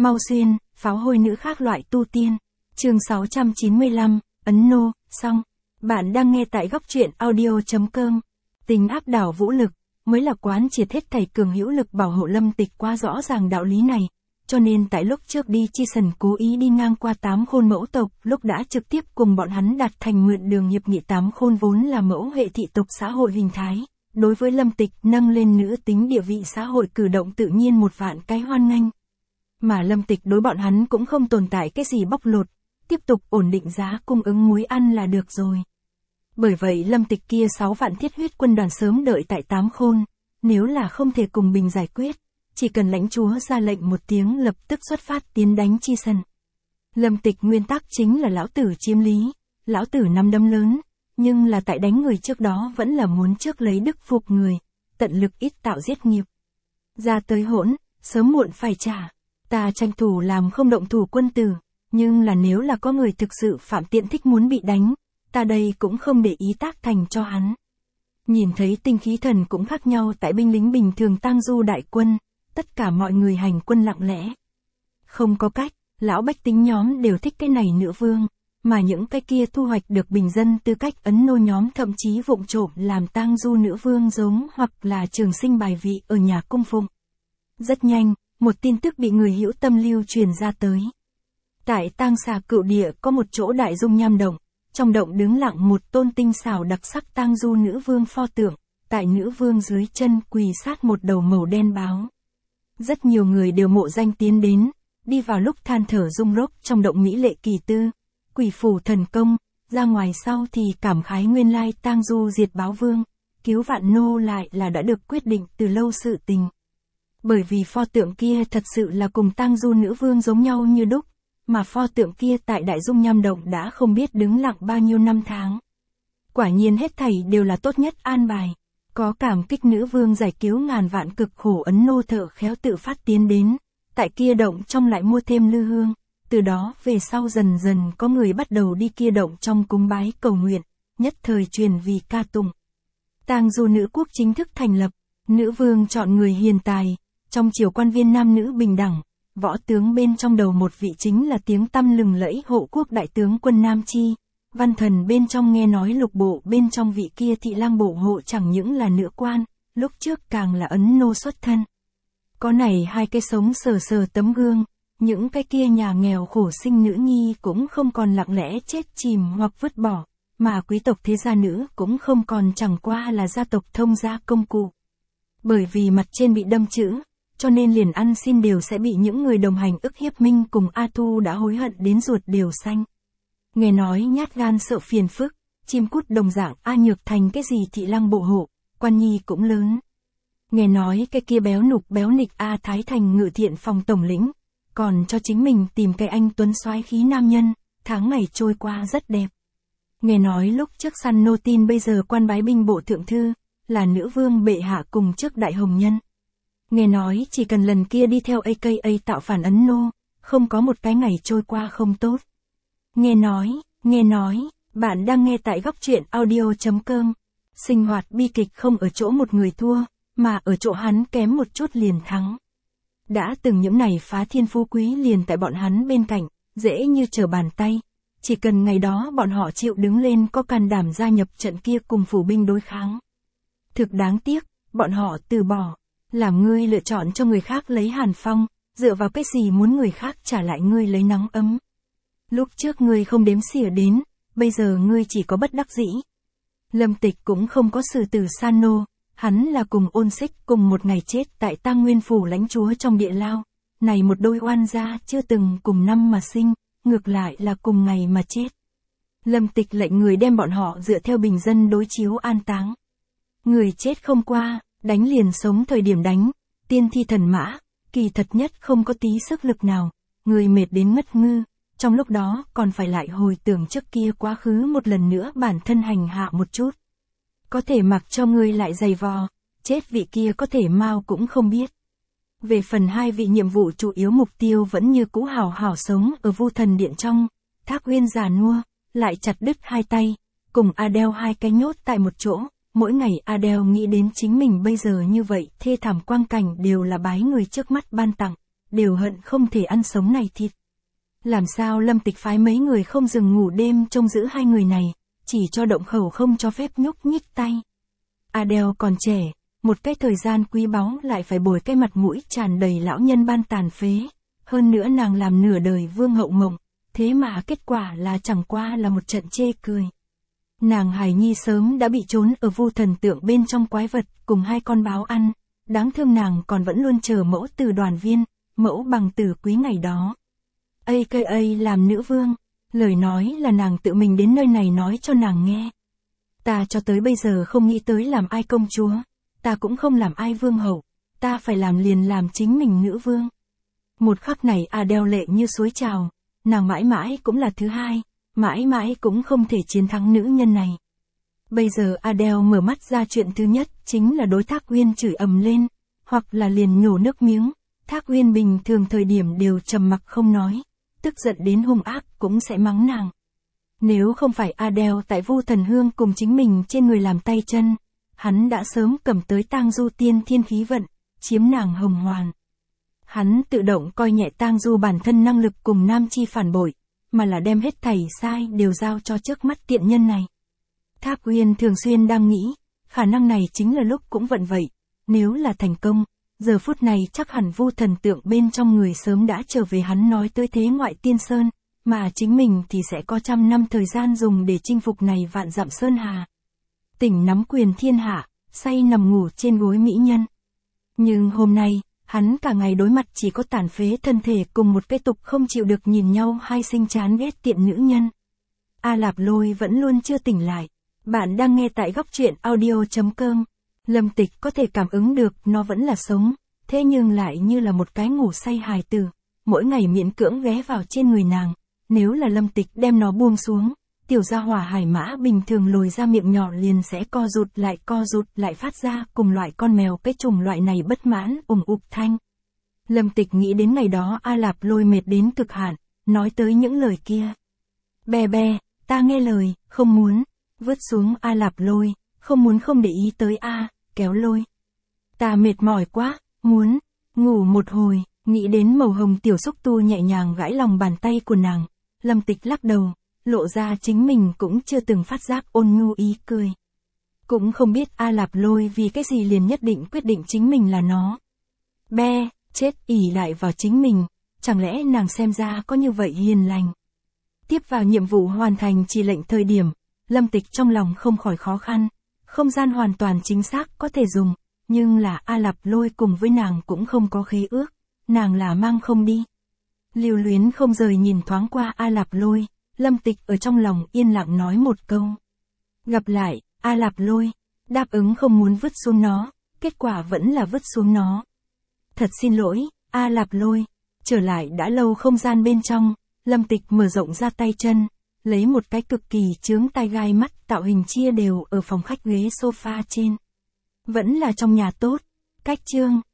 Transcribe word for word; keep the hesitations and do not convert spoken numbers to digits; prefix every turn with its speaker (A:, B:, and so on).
A: Mau Xuyên, pháo hôi nữ khác loại tu tiên. Chương sáu trăm chín mươi lăm, Ấn Nô, xong. Bạn đang nghe tại góc truyện audio.com. Tình áp đảo vũ lực, mới là quán triệt hết thảy cường hữu lực bảo hộ Lâm Tịch quá rõ ràng đạo lý này. Cho nên tại lúc trước đi Chi Sần cố ý đi ngang qua tám khôn mẫu tộc, lúc đã trực tiếp cùng bọn hắn đạt thành mượn đường hiệp nghị tám khôn vốn là mẫu hệ thị tộc xã hội hình thái. Đối với Lâm Tịch nâng lên nữ tính địa vị xã hội cử động tự nhiên một vạn cái hoan nghênh. Mà Lâm Tịch đối bọn hắn cũng không tồn tại cái gì bóc lột, tiếp tục ổn định giá cung ứng muối ăn là được rồi. Bởi vậy Lâm Tịch kia sáu vạn thiết huyết quân đoàn sớm đợi tại tám khôn, nếu là không thể cùng bình giải quyết, chỉ cần lãnh chúa ra lệnh một tiếng lập tức xuất phát tiến đánh Chi Sần. Lâm Tịch nguyên tắc chính là lão tử chiếm lý, lão tử nắm đấm lớn, nhưng là tại đánh người trước đó vẫn là muốn trước lấy đức phục người, tận lực ít tạo giết nghiệp. Ra tới hỗn, sớm muộn phải trả. Ta tranh thủ làm không động thủ quân tử, nhưng là nếu là có người thực sự phạm tiện thích muốn bị đánh, ta đây cũng không để ý tác thành cho hắn. Nhìn thấy tinh khí thần cũng khác nhau tại binh lính bình thường tang du đại quân, tất cả mọi người hành quân lặng lẽ. Không có cách, lão bách tính nhóm đều thích cái này nữ vương, mà những cái kia thu hoạch được bình dân tư cách Ấn Nô nhóm thậm chí vụng trộm làm tang du nữ vương giống hoặc là trường sinh bài vị ở nhà cung phụng. Rất nhanh, một tin tức bị người hữu tâm lưu truyền ra tới. Tại tang xà cựu địa có một chỗ đại dung nham động, trong động đứng lặng một tôn tinh xảo đặc sắc tang du nữ vương pho tượng, tại nữ vương dưới chân quỳ sát một đầu màu đen báo. Rất nhiều người đều mộ danh tiến đến, đi vào lúc than thở rung rốc trong động mỹ lệ kỳ tư, quỷ phủ thần công, ra ngoài sau thì cảm khái nguyên lai tang du diệt báo vương, cứu vạn nô lại là đã được quyết định từ lâu sự tình. Bởi vì pho tượng kia thật sự là cùng tang du nữ vương giống nhau như đúc, mà pho tượng kia tại đại dung nham động đã không biết đứng lặng bao nhiêu năm tháng. Quả nhiên hết thảy đều là tốt nhất an bài. Có cảm kích nữ vương giải cứu ngàn vạn cực khổ Ấn Nô thợ khéo tự phát tiến đến, tại kia động trong lại mua thêm lư hương, từ đó về sau dần dần có người bắt đầu đi kia động trong cúng bái cầu nguyện, nhất thời truyền vì ca tụng. Tang du nữ quốc chính thức thành lập, nữ vương chọn người hiền tài, trong triều quan viên nam nữ bình đẳng, võ tướng bên trong đầu một vị chính là tiếng tăm lừng lẫy hộ quốc đại tướng quân Nam Chi. Văn thần bên trong nghe nói lục bộ bên trong vị kia thị lang bộ hộ chẳng những là nữ quan, lúc trước càng là Ấn Nô xuất thân. Có này hai cái sống sờ sờ tấm gương, những cái kia nhà nghèo khổ sinh nữ nhi cũng không còn lặng lẽ chết chìm hoặc vứt bỏ, mà quý tộc thế gia nữ cũng không còn chẳng qua là gia tộc thông gia công cụ. Bởi vì mặt trên bị đâm chữ, cho nên liền ăn xin đều sẽ bị những người đồng hành ức hiếp. Minh cùng A Thu đã hối hận đến ruột đều xanh. Nghe nói nhát gan sợ phiền phức, chim cút đồng dạng A Nhược thành cái gì thị lang bộ hộ, quan nhi cũng lớn. Nghe nói cái kia béo nục béo nịch A Thái thành ngự thiện phòng tổng lĩnh, còn cho chính mình tìm cái anh tuấn soái khí nam nhân, tháng ngày trôi qua rất đẹp. Nghe nói lúc trước săn nô tin bây giờ quan bái binh bộ thượng thư, là nữ vương bệ hạ cùng trước đại hồng nhân. Nghe nói chỉ cần lần kia đi theo a ca a tạo phản Ấn Nô, không có một cái ngày trôi qua không tốt. Nghe nói, nghe nói, bạn đang nghe tại góc truyện audio.com. Sinh hoạt bi kịch không ở chỗ một người thua, mà ở chỗ hắn kém một chút liền thắng. Đã từng những này phá thiên phú quý liền tại bọn hắn bên cạnh, dễ như trở bàn tay. Chỉ cần ngày đó bọn họ chịu đứng lên có can đảm gia nhập trận kia cùng phủ binh đối kháng. Thực đáng tiếc, bọn họ từ bỏ. Làm ngươi lựa chọn cho người khác lấy hàn phong, dựa vào cái gì muốn người khác trả lại ngươi lấy nắng ấm. Lúc trước ngươi không đếm xỉa đến, bây giờ ngươi chỉ có bất đắc dĩ. Lâm Tịch cũng không có xử tử san nô, hắn là cùng Ôn Xích cùng một ngày chết tại Tang Nguyên phủ lãnh chúa trong địa lao. Này một đôi oan gia chưa từng cùng năm mà sinh, ngược lại là cùng ngày mà chết. Lâm Tịch lệnh người đem bọn họ dựa theo bình dân đối chiếu an táng. Người chết không qua, đánh liền sống thời điểm đánh, tiên thi thần mã, kỳ thật nhất không có tí sức lực nào, người mệt đến ngất ngư, trong lúc đó còn phải lại hồi tưởng trước kia quá khứ một lần nữa bản thân hành hạ một chút. Có thể mặc cho người lại dày vò, chết vị kia có thể mau cũng không biết. Về phần hai vị nhiệm vụ chủ yếu mục tiêu vẫn như cũ hảo hảo sống ở Vu Thần Điện trong, Thác Uyên già nua, lại chặt đứt hai tay, cùng Adele hai cái nhốt tại một chỗ. Mỗi ngày Adele nghĩ đến chính mình bây giờ như vậy, thê thảm quang cảnh đều là bái người trước mắt ban tặng, đều hận không thể ăn sống này thịt. Làm sao Lâm Tịch phái mấy người không dừng ngủ đêm trông giữ hai người này, chỉ cho động khẩu không cho phép nhúc nhích tay. Adele còn trẻ, một cái thời gian quý báu lại phải bồi cái mặt mũi tràn đầy lão nhân ban tàn phế. Hơn nữa nàng làm nửa đời vương hậu mộng, thế mà kết quả là chẳng qua là một trận chê cười. Nàng hài nhi sớm đã bị trốn ở vu thần tượng bên trong quái vật cùng hai con báo ăn, đáng thương nàng còn vẫn luôn chờ mẫu từ đoàn viên, mẫu bằng tử quý ngày đó. a ca a làm nữ vương, lời nói là nàng tự mình đến nơi này nói cho nàng nghe. Ta cho tới bây giờ không nghĩ tới làm ai công chúa, ta cũng không làm ai vương hậu, ta phải làm liền làm chính mình nữ vương. Một khắc này Adele lệ như suối trào, nàng mãi mãi cũng là thứ hai, mãi mãi cũng không thể chiến thắng nữ nhân này. Bây giờ Adele mở mắt ra chuyện thứ nhất chính là đối Thác Uyên chửi ầm lên, hoặc là liền nhổ nước miếng. Thác Uyên bình thường thời điểm đều trầm mặc không nói, tức giận đến hung ác cũng sẽ mắng nàng. Nếu không phải Adele tại Vu Thần Hương cùng chính mình trên người làm tay chân, hắn đã sớm cầm tới Tang Du tiên thiên khí vận, chiếm nàng hồng hoàn. Hắn tự động coi nhẹ Tang Du bản thân năng lực cùng nam chi phản bội, mà là đem hết thảy sai đều giao cho trước mắt tiện nhân này. Thác Uyên thường xuyên đang nghĩ, khả năng này chính là lúc cũng vận vậy, nếu là thành công, giờ phút này chắc hẳn Vu thần tượng bên trong người sớm đã trở về hắn nói tới thế ngoại tiên sơn, mà chính mình thì sẽ có trăm năm thời gian dùng để chinh phục này vạn dặm sơn hà. Tỉnh nắm quyền thiên hạ, say nằm ngủ trên gối mỹ nhân. Nhưng hôm nay, hắn cả ngày đối mặt chỉ có tàn phế thân thể cùng một cái tục không chịu được nhìn nhau hai sinh chán ghét tiện nữ nhân. A Lạp Lôi vẫn luôn chưa tỉnh lại. Bạn đang nghe tại góc truyện audio chấm com. Lâm Tịch có thể cảm ứng được nó vẫn là sống, thế nhưng lại như là một cái ngủ say hài tử, mỗi ngày miễn cưỡng ghé vào trên người nàng. Nếu là Lâm Tịch đem nó buông xuống, tiểu gia hỏa hải mã bình thường lồi ra miệng nhỏ liền sẽ co rụt lại co rụt lại phát ra cùng loại con mèo cái chủng loại này bất mãn ủng ục thanh. Lâm Tịch nghĩ đến ngày đó A Lạp Lôi mệt đến cực hạn, nói tới những lời kia. Bè bè, ta nghe lời, không muốn, vứt xuống A Lạp Lôi, không muốn không để ý tới A, kéo lôi. Ta mệt mỏi quá, muốn, ngủ một hồi, nghĩ đến màu hồng tiểu xúc tu nhẹ nhàng gãi lòng bàn tay của nàng, Lâm Tịch lắc đầu, lộ ra chính mình cũng chưa từng phát giác ôn nhu ý cười. Cũng không biết A Lạp Lôi vì cái gì liền nhất định quyết định chính mình là nó. Be, chết ỉ lại vào chính mình, chẳng lẽ nàng xem ra có như vậy hiền lành. Tiếp vào nhiệm vụ hoàn thành chỉ lệnh thời điểm, Lâm Tịch trong lòng không khỏi khó khăn, không gian hoàn toàn chính xác có thể dùng, nhưng là A Lạp Lôi cùng với nàng cũng không có khế ước, nàng là mang không đi. Lưu luyến không rời nhìn thoáng qua A Lạp Lôi, Lâm Tịch ở trong lòng yên lặng nói một câu. Gặp lại, A Lạp Lôi, đáp ứng không muốn vứt xuống nó, kết quả vẫn là vứt xuống nó. Thật xin lỗi, A Lạp Lôi, trở lại đã lâu không gian bên trong, Lâm Tịch mở rộng ra tay chân, lấy một cái cực kỳ chướng tai gai mắt tạo hình chia đều ở phòng khách ghế sofa trên. Vẫn là trong nhà tốt, cách chương.